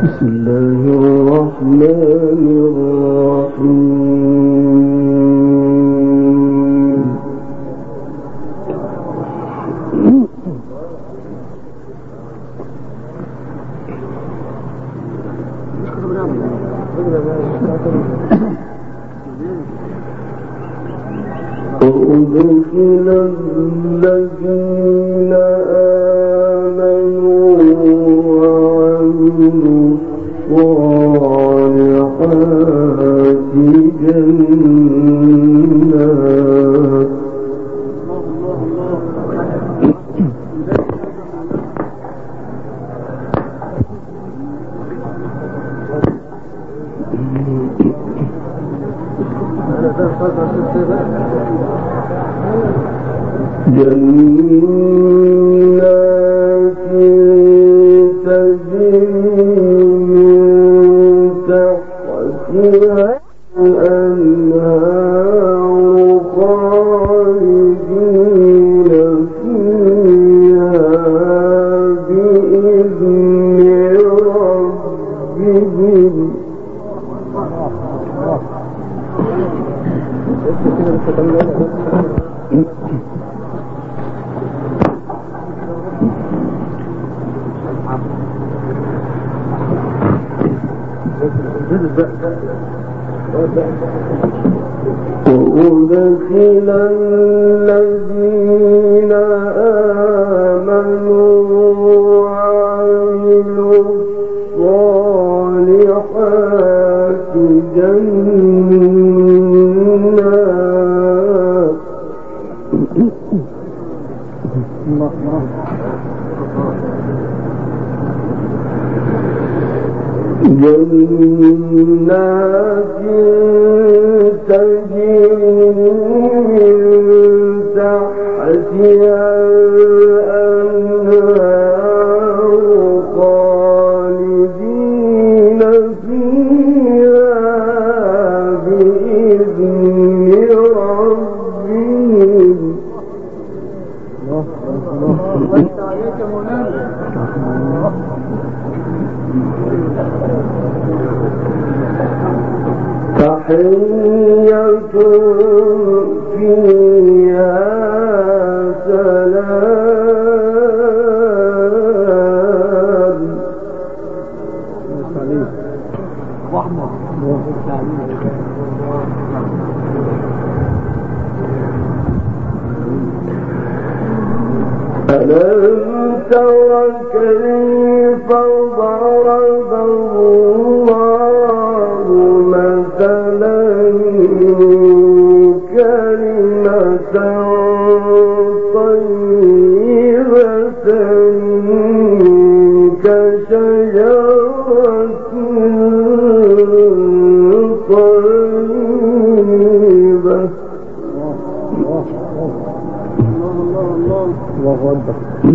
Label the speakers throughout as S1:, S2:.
S1: بسم الله الرحمن الرحيم. وأدخل الذين آمنوا وعملوا الصالحات جنات تجري من تحتها الأنهار خالدين فيها بإذن ربهم. وأدخل الذين آمنوا وعملوا الصالحات جنات تجري من تحتها الأنهار خالدين فيها بإذن ربهم. تحيتهم فيها سلام. ألم تر كيف ضرب الله مثلا كلمة طيبة كشجرة طيبة. الله أكبر.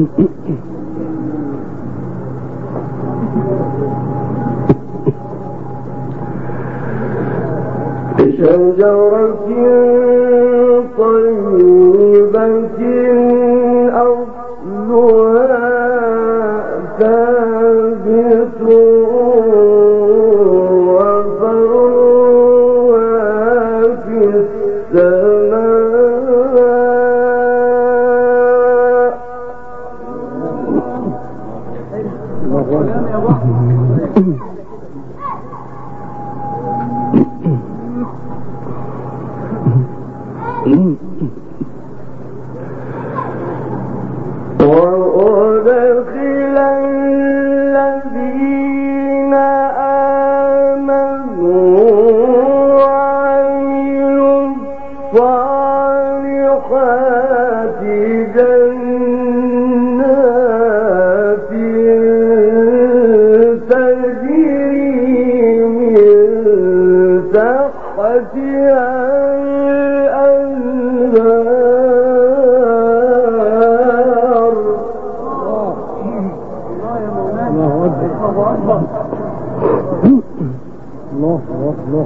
S1: كشجرة طيبة أصلها ثابت وفرعها في السماء. وأدخل الذين آمنوا وعملوا الصالحات جنات تجري من تحتها الله.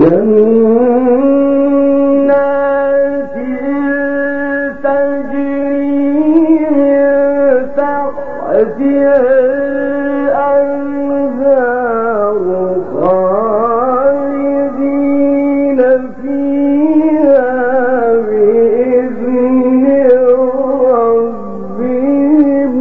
S1: جنات تجري من تحتها الأنهار خالدين فيها بإذن ربهم.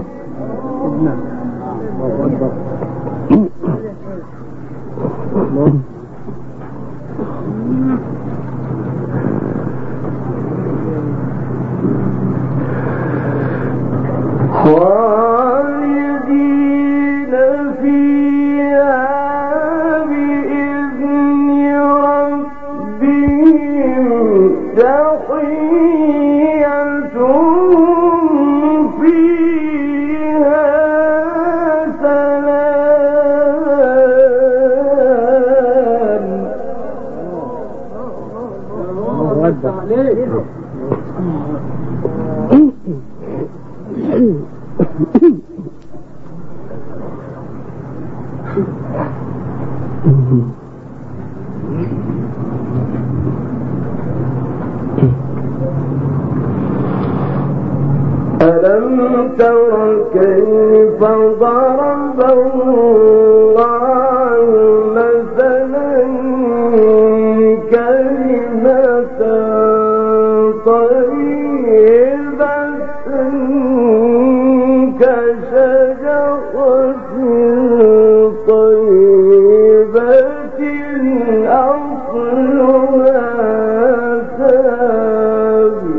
S1: خالدين فيها بإذن ربهم تحيتهم فيها سلام. ألم تر كيف ضرب الله مثلا كلمة طيبة كشجرة طيبة أصلها ثابت.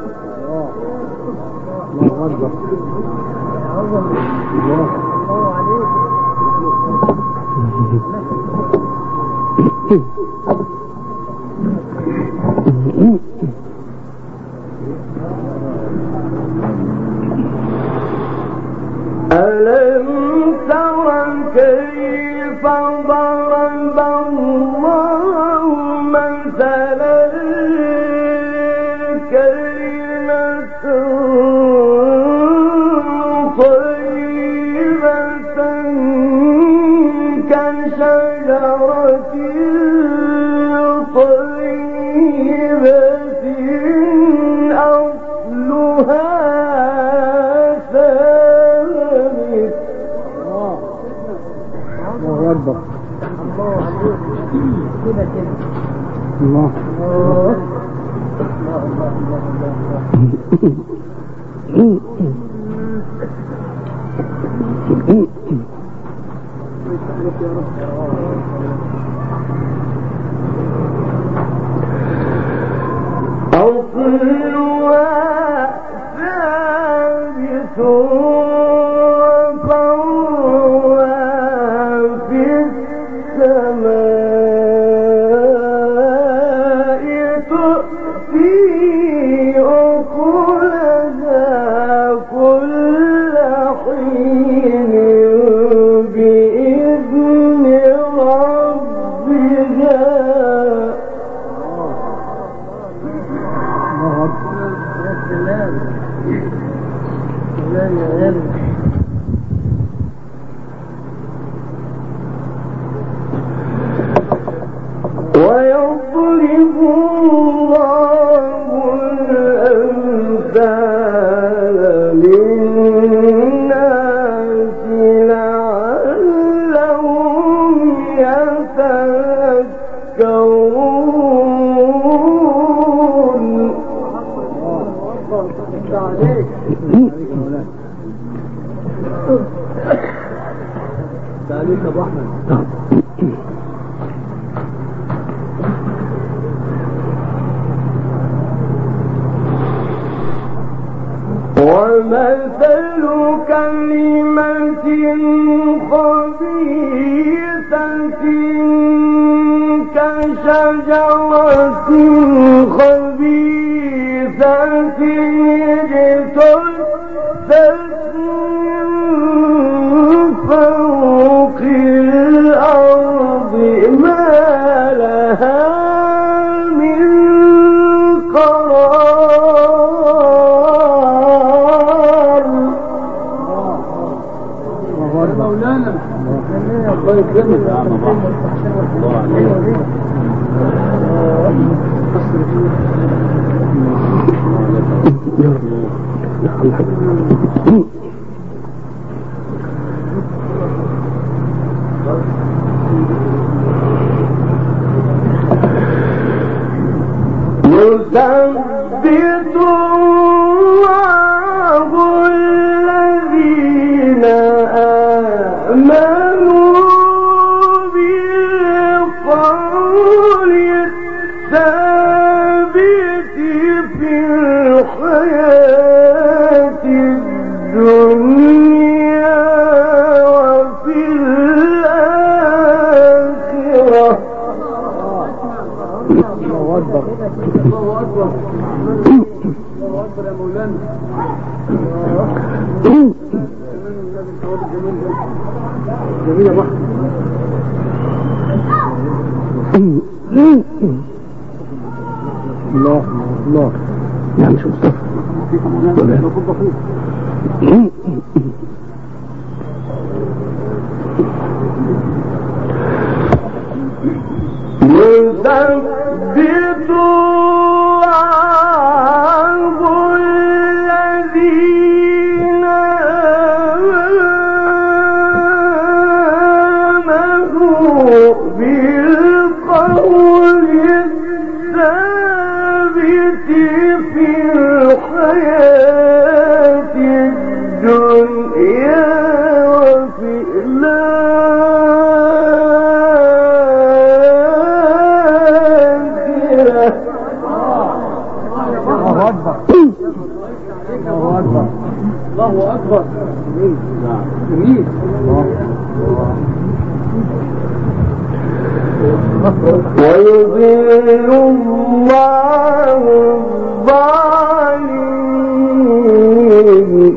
S1: ألم تر كيف ضرب الله مثلا كلمة طيبة كشجرة طيبة أصلها ثابت. الله أصلها ثابت وفرعها في السماء تؤتي أكلها كل حين بإذن ربها. ويضرب الله الأمثال للناس لعلهم يتذكرون.
S2: تعليق ابو احمد.
S1: ومثل كلمة خبيثة كشجرة خبيثة اجتثت من فوق الأرض ما لها من قرار.
S2: مولانا الله يكرمك يا عم الله عليك.
S1: يثبت الله الذين آمنوا بالقول الثابت في الحياة الدنيا وفي الآخرة. الله أكبر الله أكبر الله أكبر يا مولانا. جميل يا بحر. الله الله يا مش مصطفى يثبت الله الذين آمنوا بالقول الثابت في الحياة الدنيا وفي الله أكبر. جميل. ويضل الله الظالمين.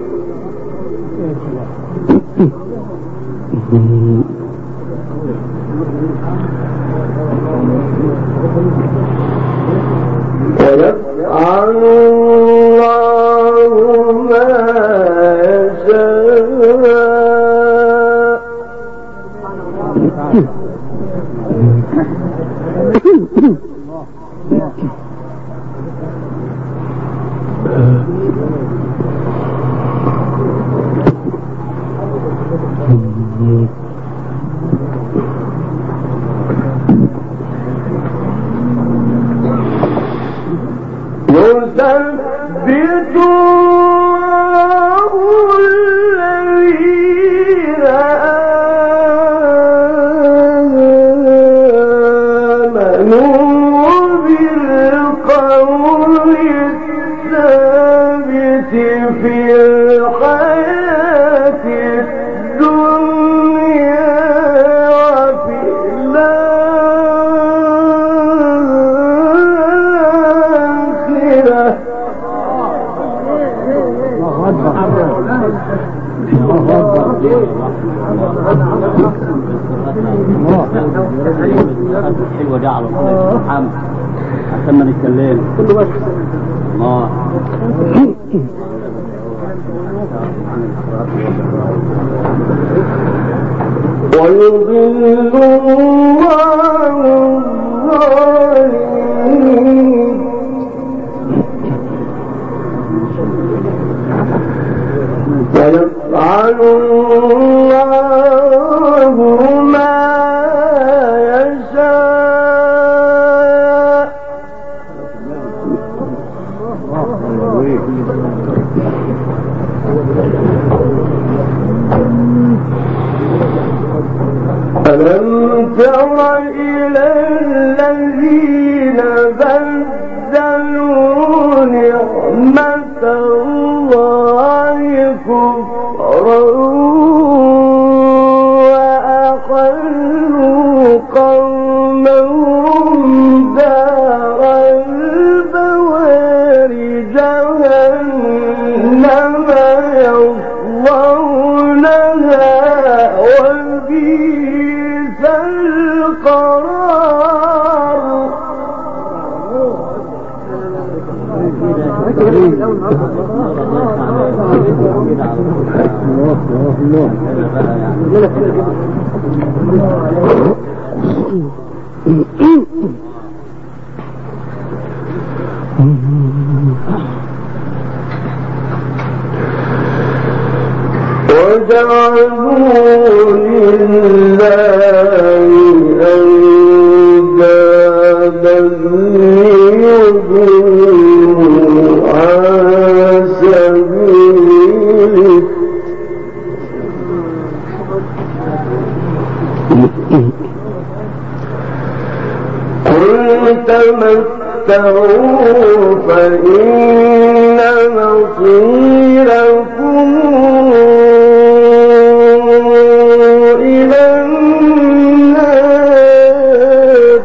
S1: ويفعل الله ما يشاء. يثبت الله الذين آمنوا بالقول الثابت في الحياة الدنيا وفي الآخرة.
S2: حلوة دي على طول محمد عشان ما نتكلم كله بس. الله
S1: ويضل الله الظالمين. ويفعل الله ما يشاء. ألم تر إلى الذين بدلوا نعمة الله كفرا وأحلوا قومهم دار البوار جهنم يصلونها وبئس القرار. وجعلوا لله أندادا ليضلوا عن سبيله قل تمتعوا فإن مصيركم إلى النار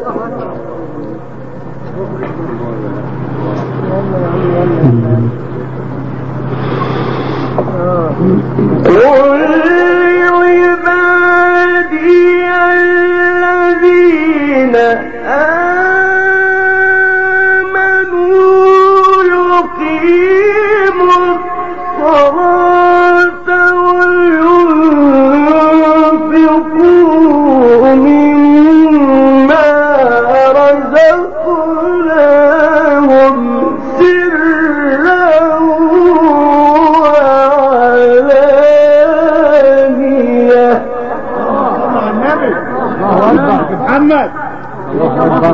S1: قل لعبادي الذين آمنوا يقيموا الصلاة وينفقوا مما رزقناهم سرا وعلانية.
S2: محمد الله أكبر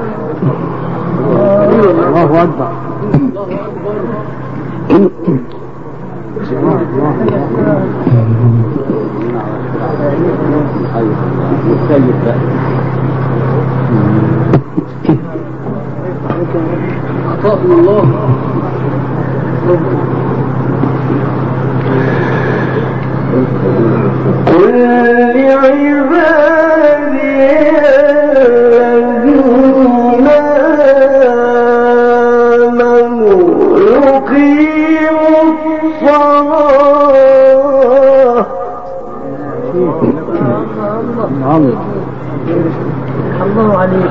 S2: الله أكبر
S1: عطاء الله قل لعبادي الذين آمنوا يقيموا الصلاة الله عليك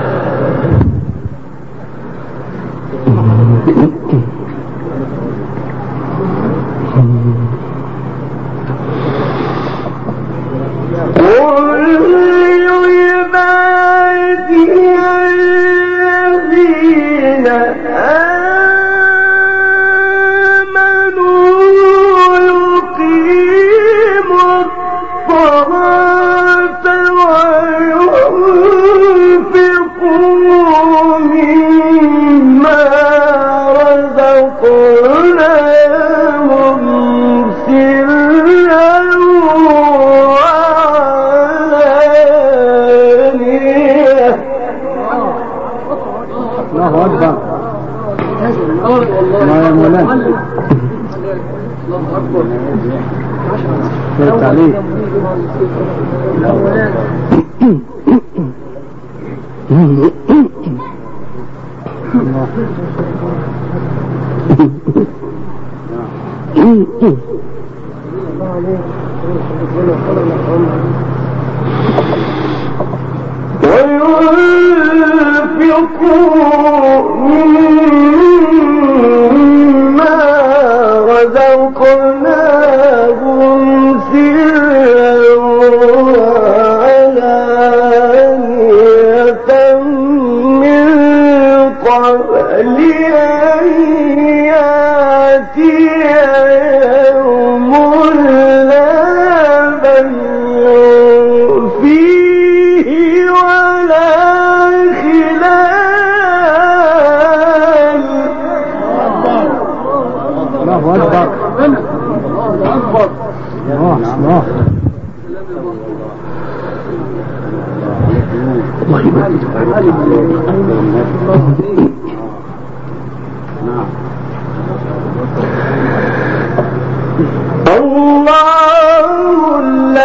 S1: الله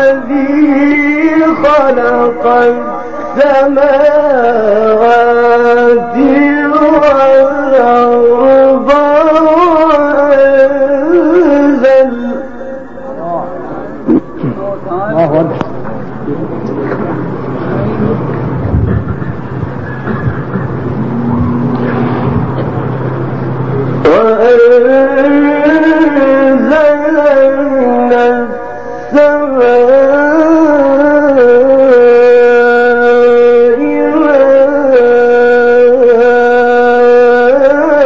S1: الذي خلق السماوات والأرض وأنزلنا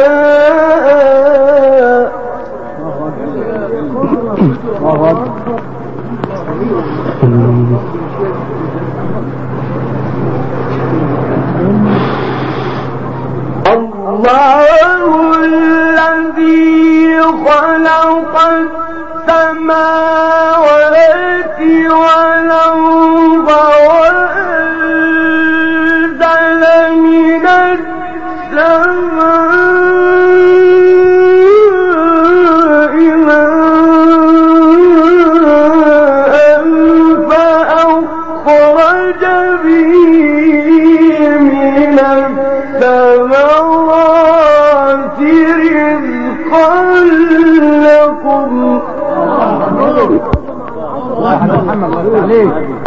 S1: الذي خلق السماوات والأرض وأنزل من السماء ماء فأخرج به من الثمرات رزقا لكم.
S3: محمد عليك.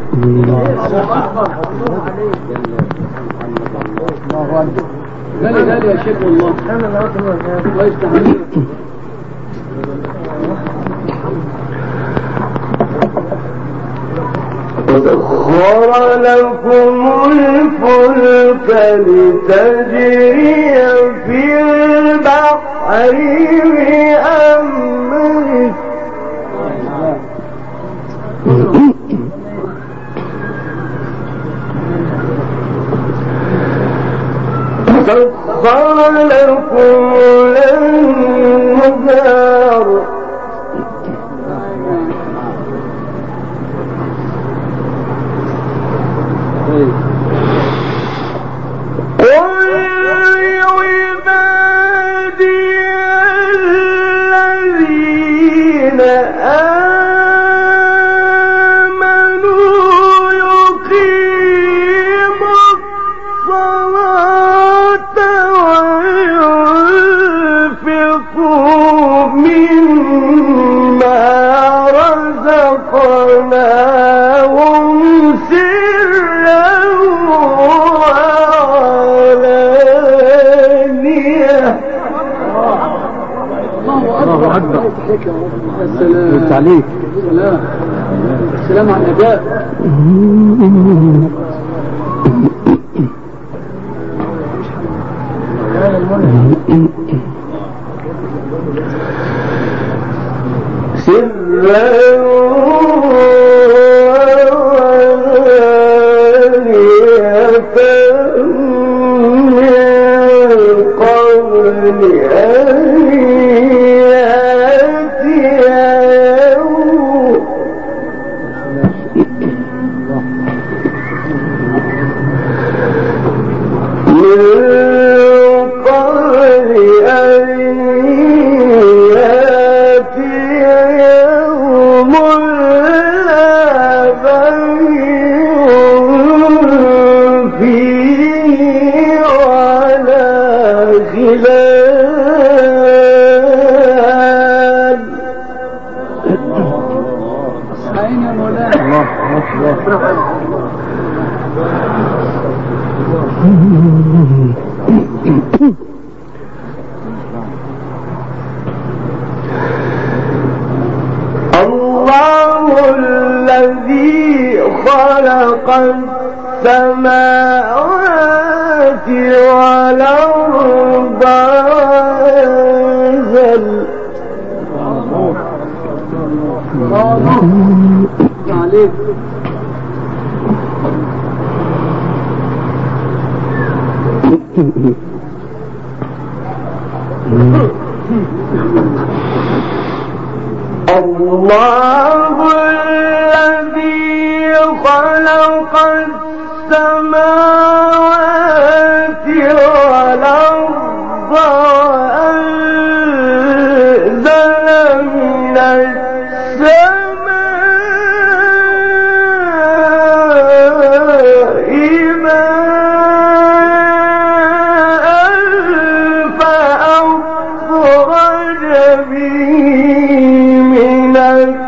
S2: لا يا شيخ والله ويستحمل.
S1: وسخر لكم الفلك لتجري في البحر بأمره سخر لكم الأنهار الذين آمنوا يقيموا الصلاة وينفقوا مما رزقناهم سرا وعلانية.
S3: الله أكبر.
S2: السلام
S3: عليك.
S2: السلام على الأداء.
S1: سرا الله الذي خلق السماوات والأرض وأنزل الله الذي خلق السماوات والأرض وأنزل من السماء ماء فأخرج به من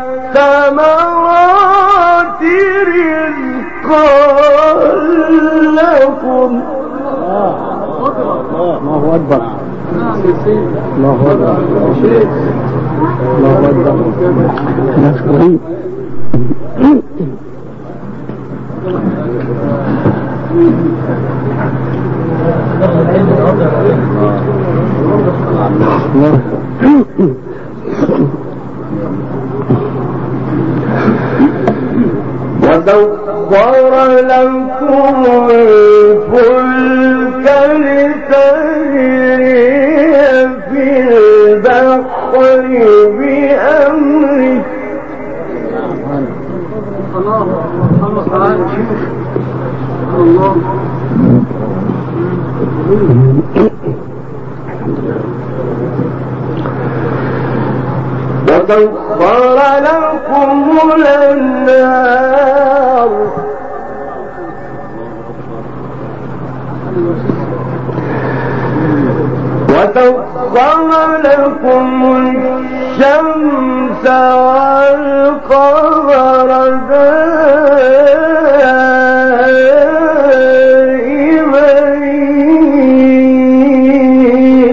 S1: الثمرات رزقا لكم.
S3: الله أكبر. الله أكبر. الله أكبر. ناس قريب.
S1: وسخر لكم الفلك لتجري في البحر بأمره وسخر لكم الأنهار وسخر لكم الشمس والقمر دائبين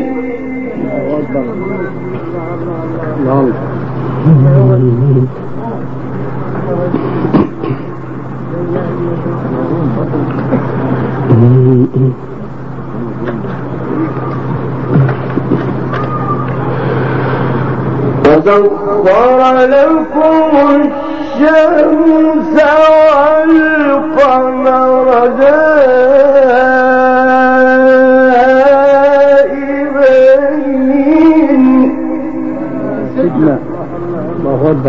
S1: وسخر لكم الشمس والقمر دائبين
S3: الله أكبر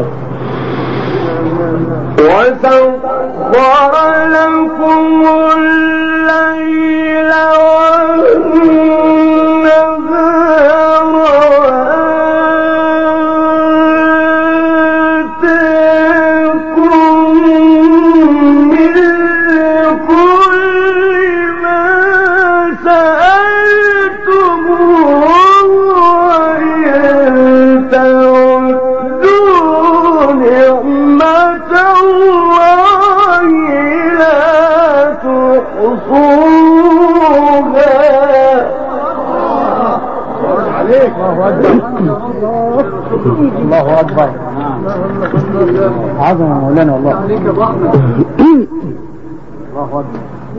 S1: وسخر لكم الليل والنهار وآتاكم من كل ما سألتموه وإن تعدوا نعمة الله لا تحصوها
S3: عليك الله أكبر عظم مولانا والله عليك يا الله أكبر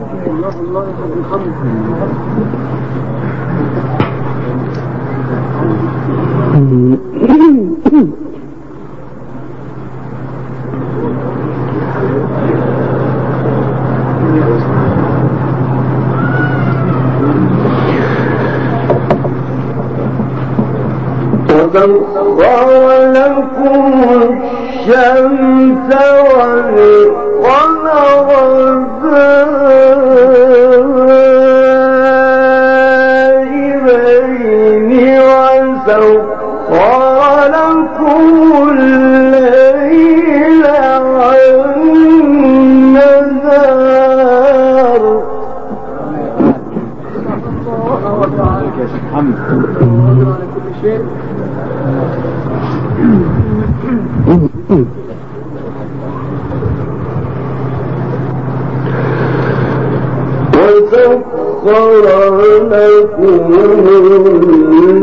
S1: وسخر لكم الشمس والقمر دائبين وسخر لكم الليل والنهار وسخر لكم الليل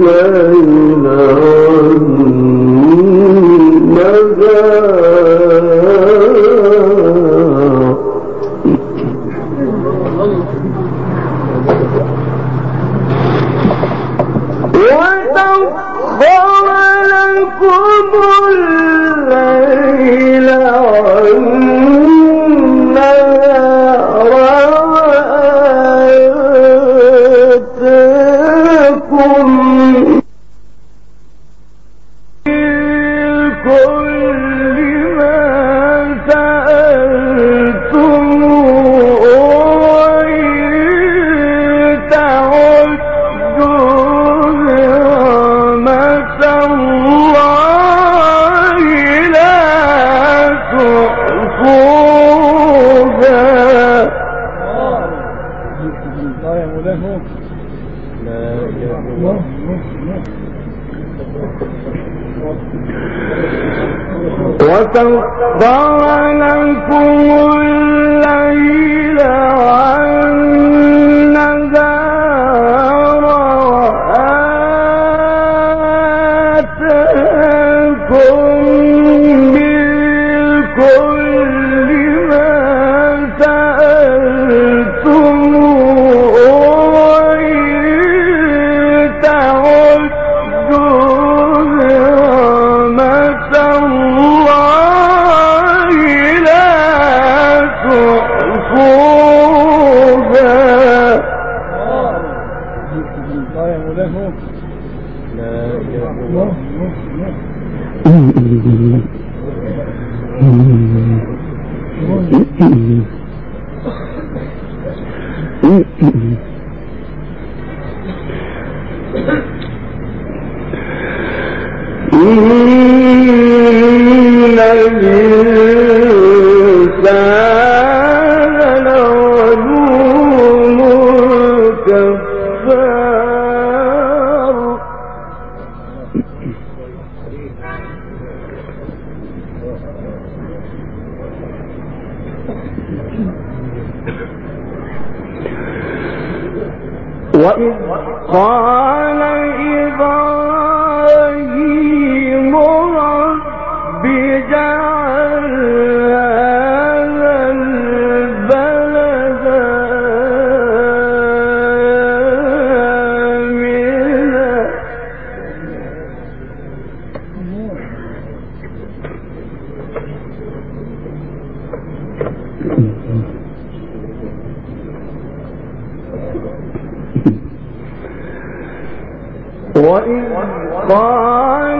S1: وسخر لكم الليل والنهار وآتاكم من كل ما سألتموه وإن تعدوا نعمة الله وإذ قال إبراهيم رب اجعل هذا البلد وإذ قال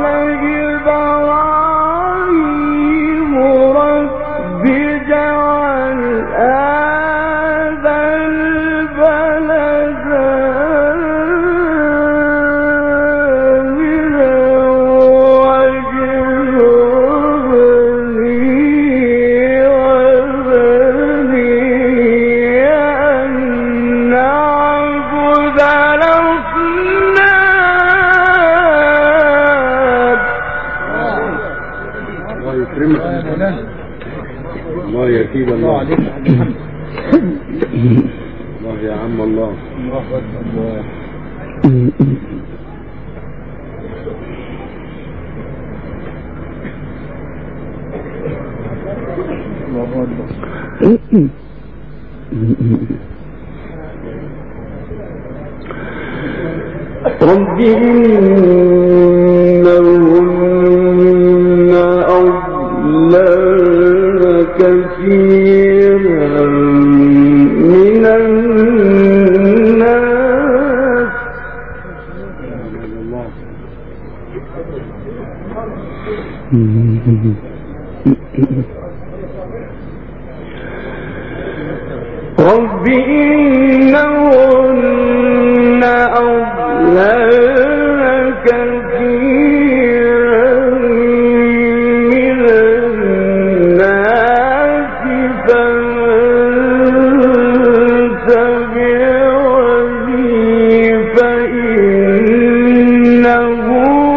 S1: إبراهيم رب اجعل هذا البلد آمنا واجنبني وبني أن نعبد
S3: الله يكيد الله الله يا عم الله
S1: رب إنهن أضللن كثيرا من الناس رب إنهن أضللن كثيرا من الناس فمن تبعني فإنه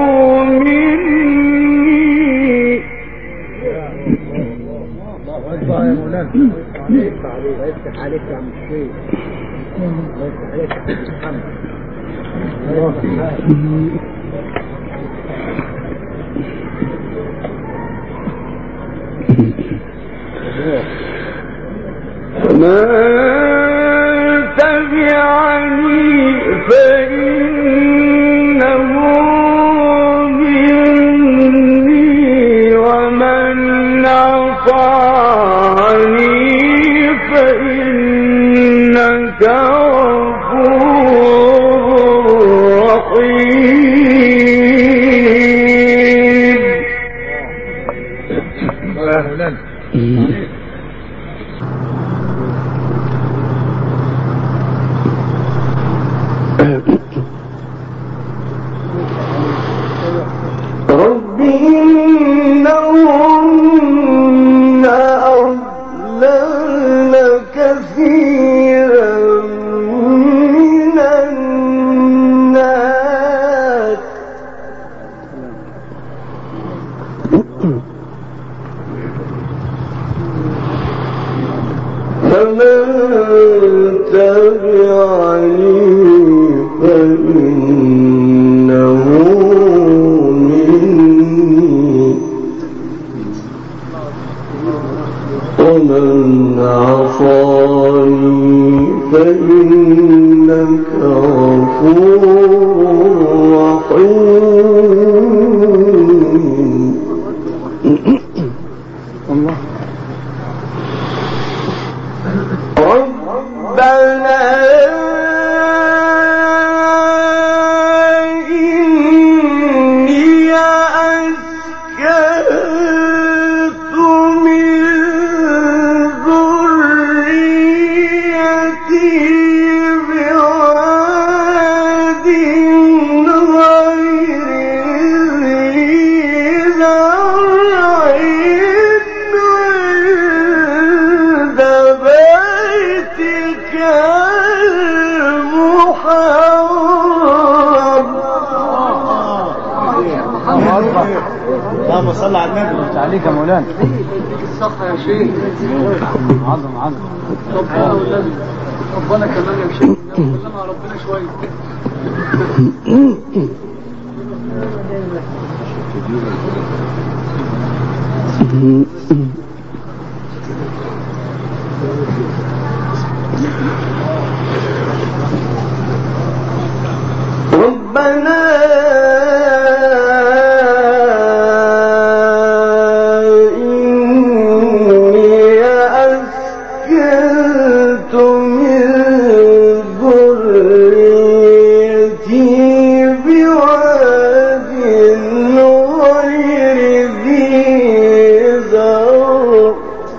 S1: مني
S3: يفتح عليك يا عم الشيخ يفتح عليك يا محمد
S1: فمن تبعني فإنه مني ومن عصاني فإنك غفور رحيم. رب إنهن أضللن كثيرا من الناس فمن تبعني فإنه ومن عصاني فإنك غفور رحيم. الله ربنا إني أسكنت من ذريتي
S3: اللهم صل على النبي.
S4: عليك يا مولانا.
S1: صح يا شيخ.
S4: عظم عظم.
S1: ربنا والنبي ربنا كمان يا شيخ. كلمها ربنا شويه.
S5: ربنا إني أسكنت من ذريتي بواد غير ذي زرع.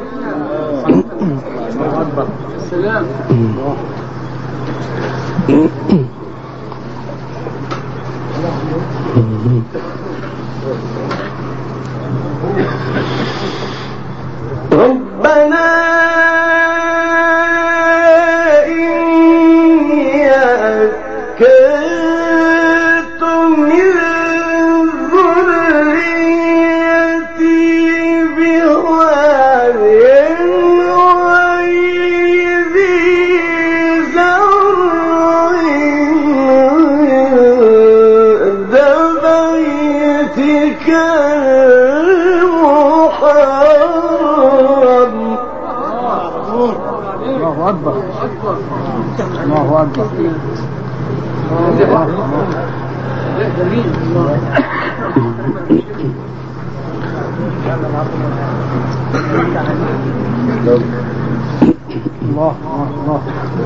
S1: سلام.
S5: ربنا إني أسكنت من ذريتي بواد غير ذي زرع عند بيتك المحرم.
S4: الله أكبر. الله أكبر. الله الله.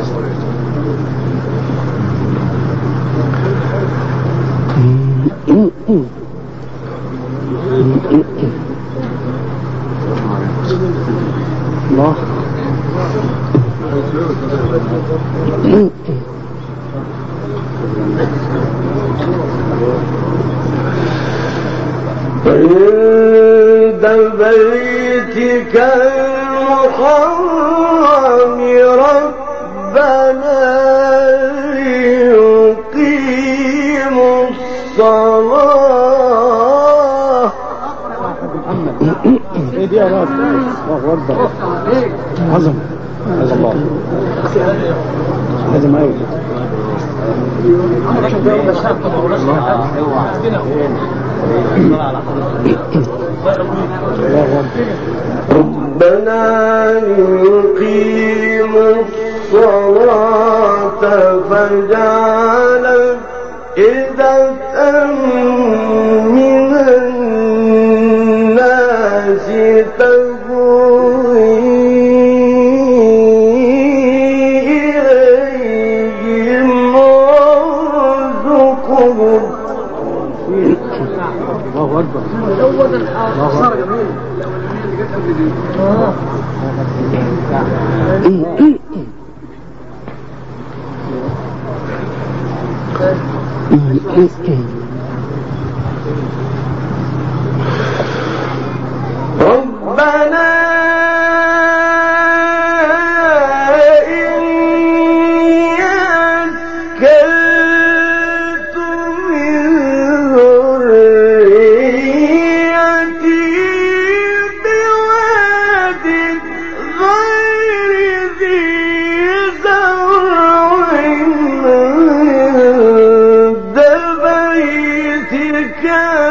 S4: الله.
S5: عند بيتك المحرم ربنا ليقيموا الصلاة.
S4: ايه دي يا رب؟ الله أكبر. عظم. الله. لازم أقول.
S5: ربنا ليقيموا الصلاة فاجعل أفئدة من الناس تهوي إليهم وارزقهم.
S4: الله أكبر.
S1: زود الحصار جميل. الأولانية اللي جت قبل دي.
S5: ربنا إني أسكنت من ذريتي بواد غير ذي زرع عند بيتك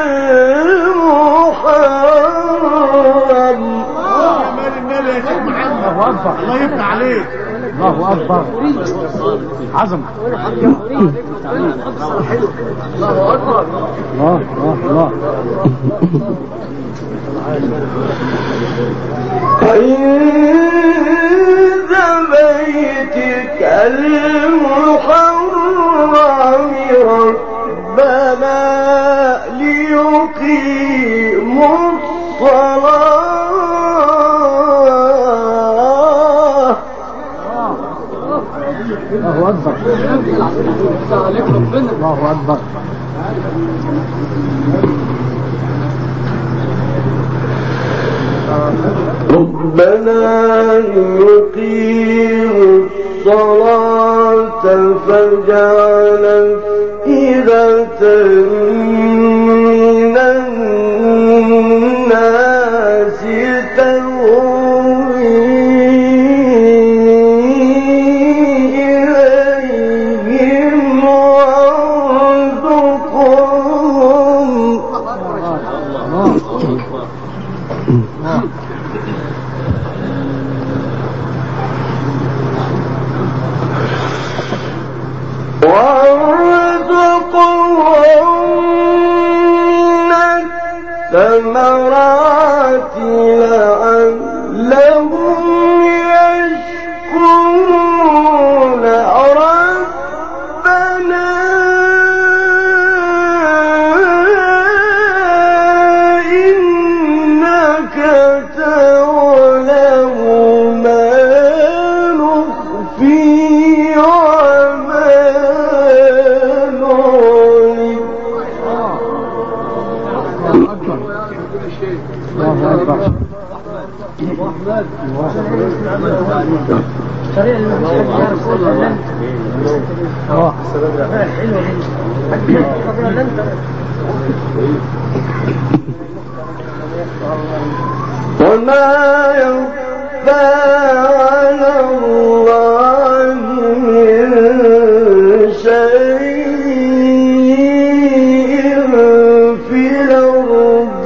S5: المحرم.
S4: الله أكبر.
S3: الله يفتح عليك.
S4: الله أكبر. عظم.
S1: الله أكبر.
S4: الله الله الله.
S5: عند بيتك المحرم ربنا ليقيموا الصلاة.
S4: الله أكبر.
S1: عليك ربنا.
S4: الله أكبر.
S5: ربنا ليقيموا الصلاة فاجعل أفئدة من الناس
S1: طريقة المسجد رسول الله
S5: وما يخفى على الله من شيء في الأرض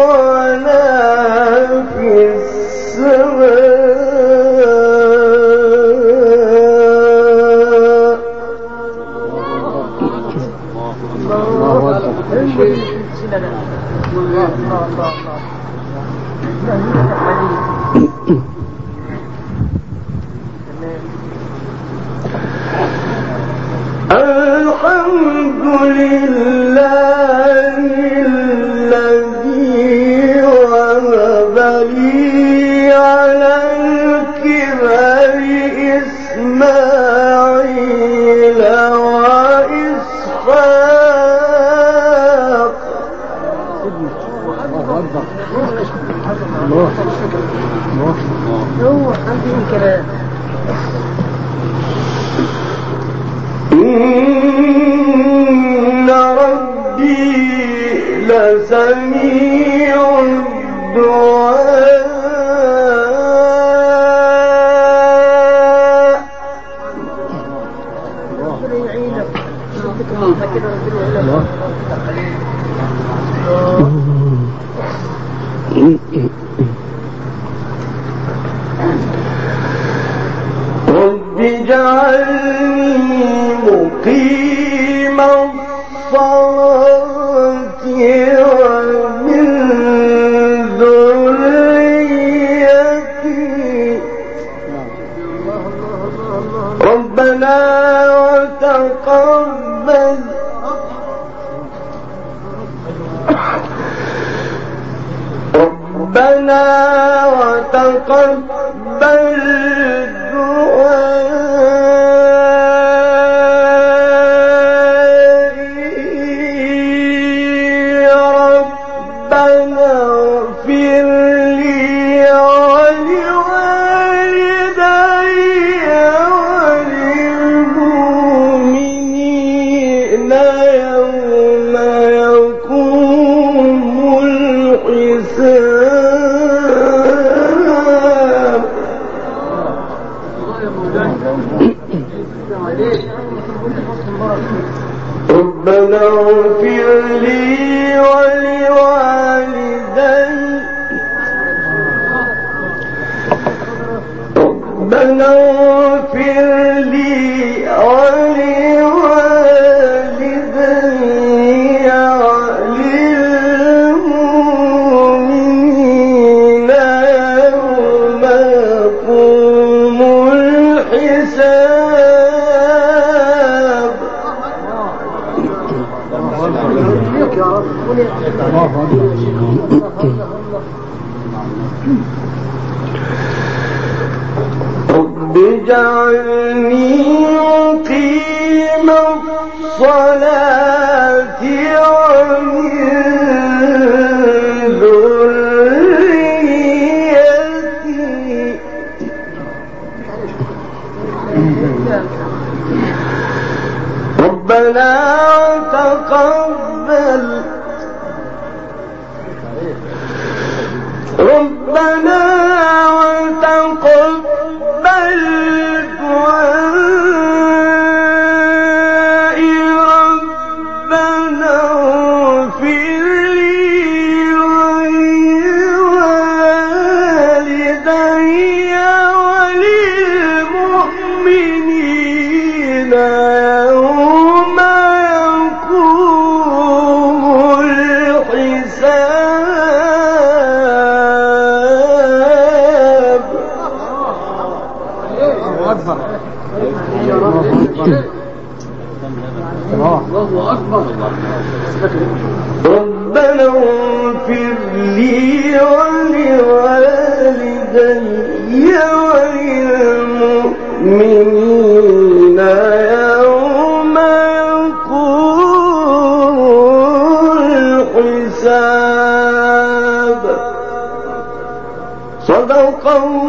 S5: ولا في السماء الحمد لله الذي وهب لي على الكبر إسماعيل وإسحاق إن ربي لسميع الدعاء رب اجعلني مقيم الصلاة ومن ذريتي ربنا وتقبل ربنا اغفر لي ولوالدي ربنا اغفر لي ولوالدي وللمؤمنين يوم يقوم الحساب رب اجعلني مقيم الصلاة ومن ذريتي ربنا تقبل ربنا وتقبل دعائي ربنا اغفر لي ولوالدي وللمؤمنين يوم يقوم الحساب
S1: الله أكبر.
S5: ربنا اغفر لي ولوالدي وللمؤمنين يوم يقوم الحساب. صدق الله